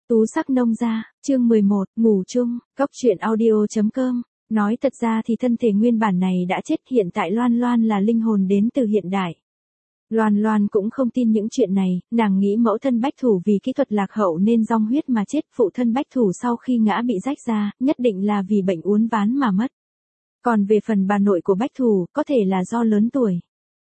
Tú sắc nông gia, chương 11, ngủ chung, cóc truyện audio.com. Nói thật ra thì thân thể nguyên bản này đã chết, hiện tại Loan Loan là linh hồn đến từ hiện đại. Loan Loan cũng không tin những chuyện này, nàng nghĩ mẫu thân Bách Thủ vì kỹ thuật lạc hậu nên dong huyết mà chết, phụ thân Bách Thủ sau khi ngã bị rách ra, nhất định là vì bệnh uốn ván mà mất. Còn về phần bà nội của Bách Thủ, có thể là do lớn tuổi.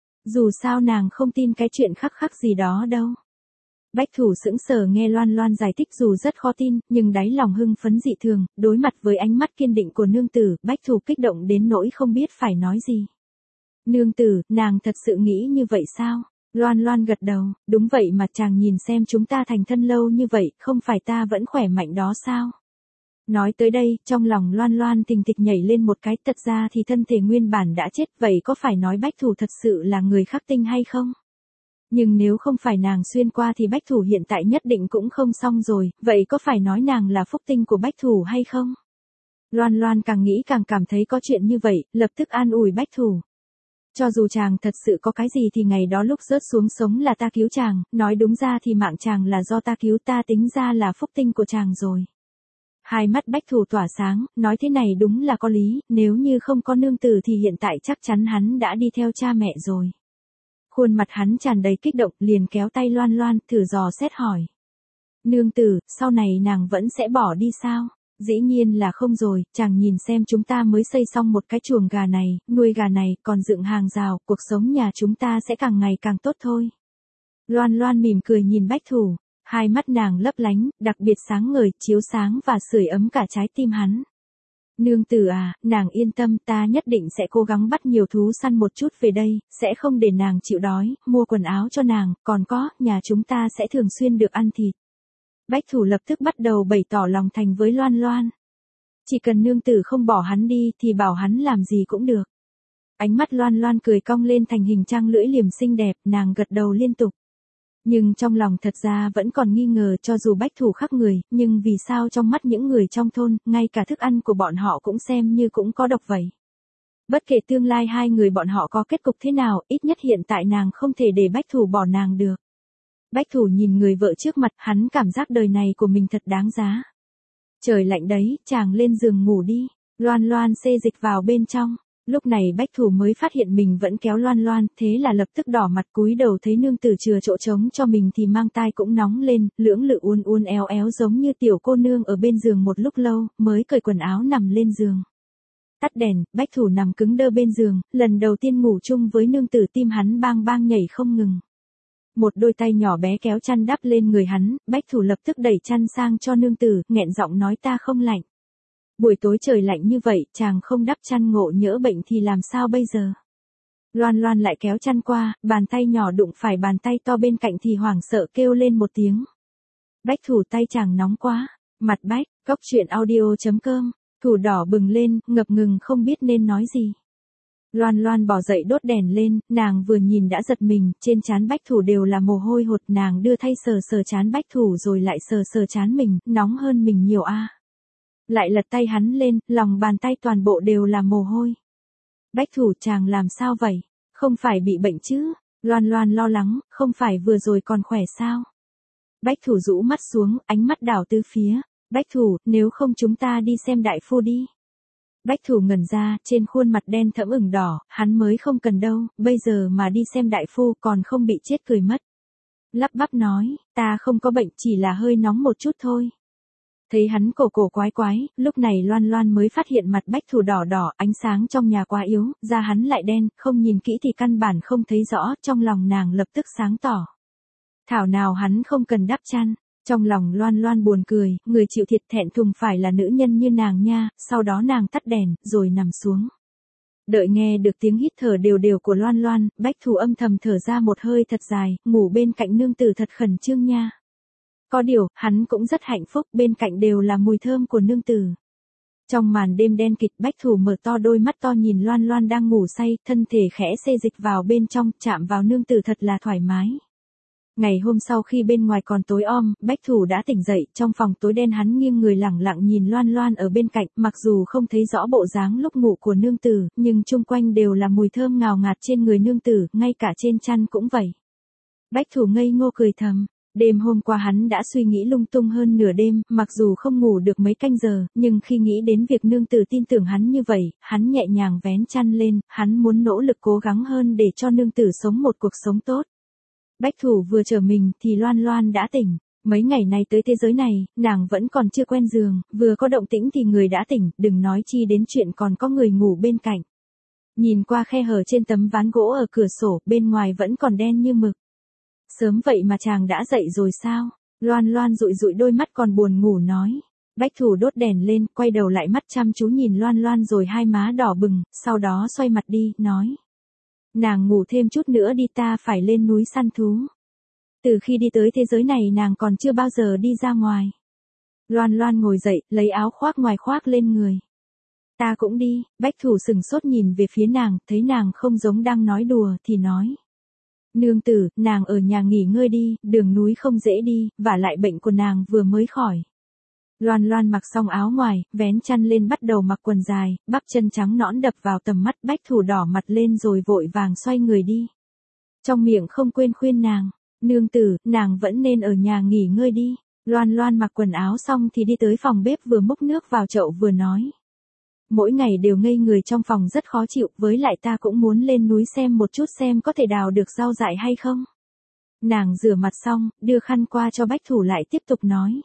Dù sao nàng không tin cái chuyện khắc khắc gì đó đâu. Bách Thủ sững sờ nghe Loan Loan giải thích dù rất khó tin, nhưng đáy lòng hưng phấn dị thường, đối mặt với ánh mắt kiên định của nương tử, Bách Thủ kích động đến nỗi không biết phải nói gì. Nương tử, nàng thật sự nghĩ như vậy sao? Loan Loan gật đầu, đúng vậy mà chàng nhìn xem chúng ta thành thân lâu như vậy, không phải ta vẫn khỏe mạnh đó sao? Nói tới đây, trong lòng Loan Loan tình thịch nhảy lên một cái, thật ra thì thân thể nguyên bản đã chết, vậy có phải nói Bách Thủ thật sự là người khắc tinh hay không? Nhưng nếu không phải nàng xuyên qua thì Bách Thủ hiện tại nhất định cũng không xong rồi, vậy có phải nói nàng là phúc tinh của Bách Thủ hay không? Loan Loan càng nghĩ càng cảm thấy có chuyện như vậy, lập tức an ủi Bách Thủ. Cho dù chàng thật sự có cái gì thì ngày đó lúc rớt xuống sống là ta cứu chàng, nói đúng ra thì mạng chàng là do ta cứu, ta tính ra là phúc tinh của chàng rồi. Hai mắt Bách Thủ tỏa sáng, nói thế này đúng là có lý, nếu như không có nương tử thì hiện tại chắc chắn hắn đã đi theo cha mẹ rồi. Khuôn mặt hắn tràn đầy kích động, liền kéo tay Loan Loan, thử dò xét hỏi. Nương tử, sau này nàng vẫn sẽ bỏ đi sao? Dĩ nhiên là không rồi, chàng nhìn xem chúng ta mới xây xong một cái chuồng gà này, nuôi gà này, còn dựng hàng rào, cuộc sống nhà chúng ta sẽ càng ngày càng tốt thôi. Loan Loan mỉm cười nhìn Bách Thủ, hai mắt nàng lấp lánh, đặc biệt sáng ngời, chiếu sáng và sưởi ấm cả trái tim hắn. Nương tử à, nàng yên tâm, ta nhất định sẽ cố gắng bắt nhiều thú săn một chút về đây, sẽ không để nàng chịu đói, mua quần áo cho nàng, còn có, nhà chúng ta sẽ thường xuyên được ăn thịt. Bách Thủ lập tức bắt đầu bày tỏ lòng thành với Loan Loan. Chỉ cần nương tử không bỏ hắn đi thì bảo hắn làm gì cũng được. Ánh mắt Loan Loan cười cong lên thành hình trang lưỡi liềm xinh đẹp, nàng gật đầu liên tục. Nhưng trong lòng thật ra vẫn còn nghi ngờ, cho dù Bách Thủ khắc người, nhưng vì sao trong mắt những người trong thôn, ngay cả thức ăn của bọn họ cũng xem như cũng có độc vậy. Bất kể tương lai hai người bọn họ có kết cục thế nào, ít nhất hiện tại nàng không thể để Bách Thủ bỏ nàng được. Bách Thủ nhìn người vợ trước mặt, hắn cảm giác đời này của mình thật đáng giá. Trời lạnh đấy, chàng lên giường ngủ đi. Loan Loan xê dịch vào bên trong. Lúc này Bách Thủ mới phát hiện mình vẫn kéo Loan Loan, thế là lập tức đỏ mặt cúi đầu thấy nương tử chừa chỗ trống cho mình thì mang tai cũng nóng lên, lưỡng lự uốn uốn éo éo giống như tiểu cô nương ở bên giường một lúc lâu, mới cởi quần áo nằm lên giường. Tắt đèn, Bách Thủ nằm cứng đơ bên giường, lần đầu tiên ngủ chung với nương tử, tim hắn bang bang nhảy không ngừng. Một đôi tay nhỏ bé kéo chăn đắp lên người hắn, Bách Thủ lập tức đẩy chăn sang cho nương tử, nghẹn giọng nói ta không lạnh. Buổi tối trời lạnh như vậy, chàng không đắp chăn ngộ nhỡ bệnh thì làm sao bây giờ? Loan Loan lại kéo chăn qua, bàn tay nhỏ đụng phải bàn tay to bên cạnh thì hoảng sợ kêu lên một tiếng. Bách Thủ tay chàng nóng quá, mặt Bách, cóc truyện audio.com, Thủ đỏ bừng lên, ngập ngừng không biết nên nói gì. Loan Loan bỏ dậy đốt đèn lên, nàng vừa nhìn đã giật mình, trên trán Bách Thủ đều là mồ hôi hột, nàng đưa tay sờ sờ trán Bách Thủ rồi lại sờ sờ trán mình, nóng hơn mình nhiều a. Lại lật tay hắn lên, lòng bàn tay toàn bộ đều là mồ hôi. Bách Thủ chàng làm sao vậy? Không phải bị bệnh chứ? Loan Loan lo lắng, không phải vừa rồi còn khỏe sao? Bách Thủ rũ mắt xuống, ánh mắt đảo tứ phía. Bách Thủ, nếu không chúng ta đi xem đại phu đi. Bách Thủ ngẩn ra, trên khuôn mặt đen thẫm ửng đỏ, hắn mới không cần đâu, bây giờ mà đi xem đại phu còn không bị chết cười mất. Lắp bắp nói, ta không có bệnh, chỉ là hơi nóng một chút thôi. Thấy hắn cổ cổ quái quái, lúc này Loan Loan mới phát hiện mặt Bách Thủ đỏ đỏ, ánh sáng trong nhà quá yếu, da hắn lại đen, không nhìn kỹ thì căn bản không thấy rõ, trong lòng nàng lập tức sáng tỏ. Thảo nào hắn không cần đắp chăn. Trong lòng Loan Loan buồn cười, người chịu thiệt thẹn thùng phải là nữ nhân như nàng nha, sau đó nàng tắt đèn, rồi nằm xuống. Đợi nghe được tiếng hít thở đều đều của Loan Loan, Bách Thủ âm thầm thở ra một hơi thật dài, ngủ bên cạnh nương tử thật khẩn trương nha. Có điều, hắn cũng rất hạnh phúc, bên cạnh đều là mùi thơm của nương tử. Trong màn đêm đen kịt, Bách Thủ mở to đôi mắt to nhìn Loan Loan đang ngủ say, thân thể khẽ xê dịch vào bên trong, chạm vào nương tử thật là thoải mái. Ngày hôm sau khi bên ngoài còn tối om, Bách Thủ đã tỉnh dậy, trong phòng tối đen hắn nghiêng người lẳng lặng nhìn Loan Loan ở bên cạnh, mặc dù không thấy rõ bộ dáng lúc ngủ của nương tử, nhưng chung quanh đều là mùi thơm ngào ngạt trên người nương tử, ngay cả trên chăn cũng vậy. Bách Thủ ngây ngô cười thầm, Đêm hôm qua hắn đã suy nghĩ lung tung hơn nửa đêm, mặc dù không ngủ được mấy canh giờ, nhưng khi nghĩ đến việc nương tử tin tưởng hắn như vậy, hắn nhẹ nhàng vén chăn lên, hắn muốn nỗ lực cố gắng hơn để cho nương tử sống một cuộc sống tốt. Bách Thủ vừa trở mình thì Loan Loan đã tỉnh. Mấy ngày nay tới thế giới này, nàng vẫn còn chưa quen giường, vừa có động tĩnh thì người đã tỉnh, đừng nói chi đến chuyện còn có người ngủ bên cạnh. Nhìn qua khe hở trên tấm ván gỗ ở cửa sổ, bên ngoài vẫn còn đen như mực. Sớm vậy mà chàng đã dậy rồi sao? Loan Loan dụi dụi đôi mắt còn buồn ngủ nói. Bách Thủ đốt đèn lên, quay đầu lại mắt chăm chú nhìn Loan Loan rồi hai má đỏ bừng, sau đó xoay mặt đi, nói. Nàng ngủ thêm chút nữa đi, ta phải lên núi săn thú. Từ khi đi tới thế giới này nàng còn chưa bao giờ đi ra ngoài. Loan Loan ngồi dậy, lấy áo khoác ngoài khoác lên người. Ta cũng đi. Bách Thủ sừng sốt nhìn về phía nàng, thấy nàng không giống đang nói đùa thì nói. Nương tử, nàng ở nhà nghỉ ngơi đi, đường núi không dễ đi, vả lại bệnh của nàng vừa mới khỏi. Loan Loan mặc xong áo ngoài, vén chăn lên bắt đầu mặc quần dài, bắp chân trắng nõn đập vào tầm mắt. Bách Thủ đỏ mặt lên rồi vội vàng xoay người đi. Trong miệng không quên khuyên nàng. Nương tử, nàng vẫn nên ở nhà nghỉ ngơi đi. Loan Loan mặc quần áo xong thì đi tới phòng bếp vừa múc nước vào chậu vừa nói. Mỗi ngày đều ngây người trong phòng rất khó chịu, với lại ta cũng muốn lên núi xem một chút xem có thể đào được rau dại hay không. Nàng rửa mặt xong, đưa khăn qua cho Bách Thủ lại tiếp tục nói.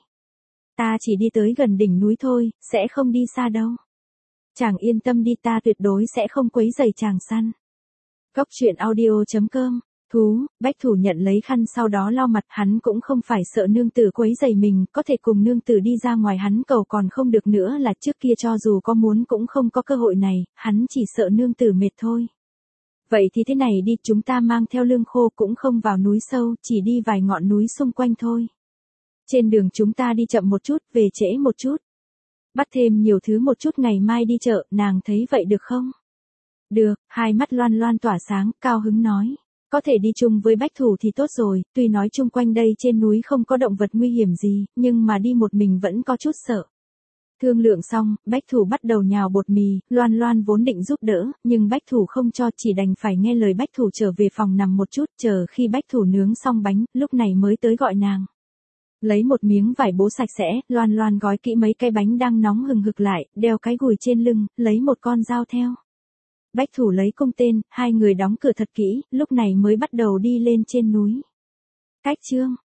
Ta chỉ đi tới gần đỉnh núi thôi, sẽ không đi xa đâu. Chàng yên tâm đi, ta tuyệt đối sẽ không quấy rầy chàng săn. Cốc truyện audio.com Thú, Bách Thủ nhận lấy khăn sau đó lau mặt, hắn cũng không phải sợ nương tử quấy rầy mình, có thể cùng nương tử đi ra ngoài hắn cầu còn không được nữa là trước kia cho dù có muốn cũng không có cơ hội này, hắn chỉ sợ nương tử mệt thôi. Vậy thì thế này đi, chúng ta mang theo lương khô cũng không vào núi sâu, chỉ đi vài ngọn núi xung quanh thôi. Trên đường chúng ta đi chậm một chút, về trễ một chút. Bắt thêm nhiều thứ một chút, ngày mai đi chợ, nàng thấy vậy được không? Được, hai mắt Loan Loan tỏa sáng, cao hứng nói. Có thể đi chung với Bách Thủ thì tốt rồi, tuy nói chung quanh đây trên núi không có động vật nguy hiểm gì, nhưng mà đi một mình vẫn có chút sợ. Thương lượng xong, Bách Thủ bắt đầu nhào bột mì, Loan Loan vốn định giúp đỡ, nhưng Bách Thủ không cho, chỉ đành phải nghe lời Bách Thủ trở về phòng nằm một chút, chờ khi Bách Thủ nướng xong bánh, lúc này mới tới gọi nàng. Lấy một miếng vải bố sạch sẽ, Loan Loan gói kỹ mấy cái bánh đang nóng hừng hực lại, đeo cái gùi trên lưng, lấy một con dao theo. Bách Thủ lấy cung tên, hai người đóng cửa thật kỹ, lúc này mới bắt đầu đi lên trên núi. Cách chương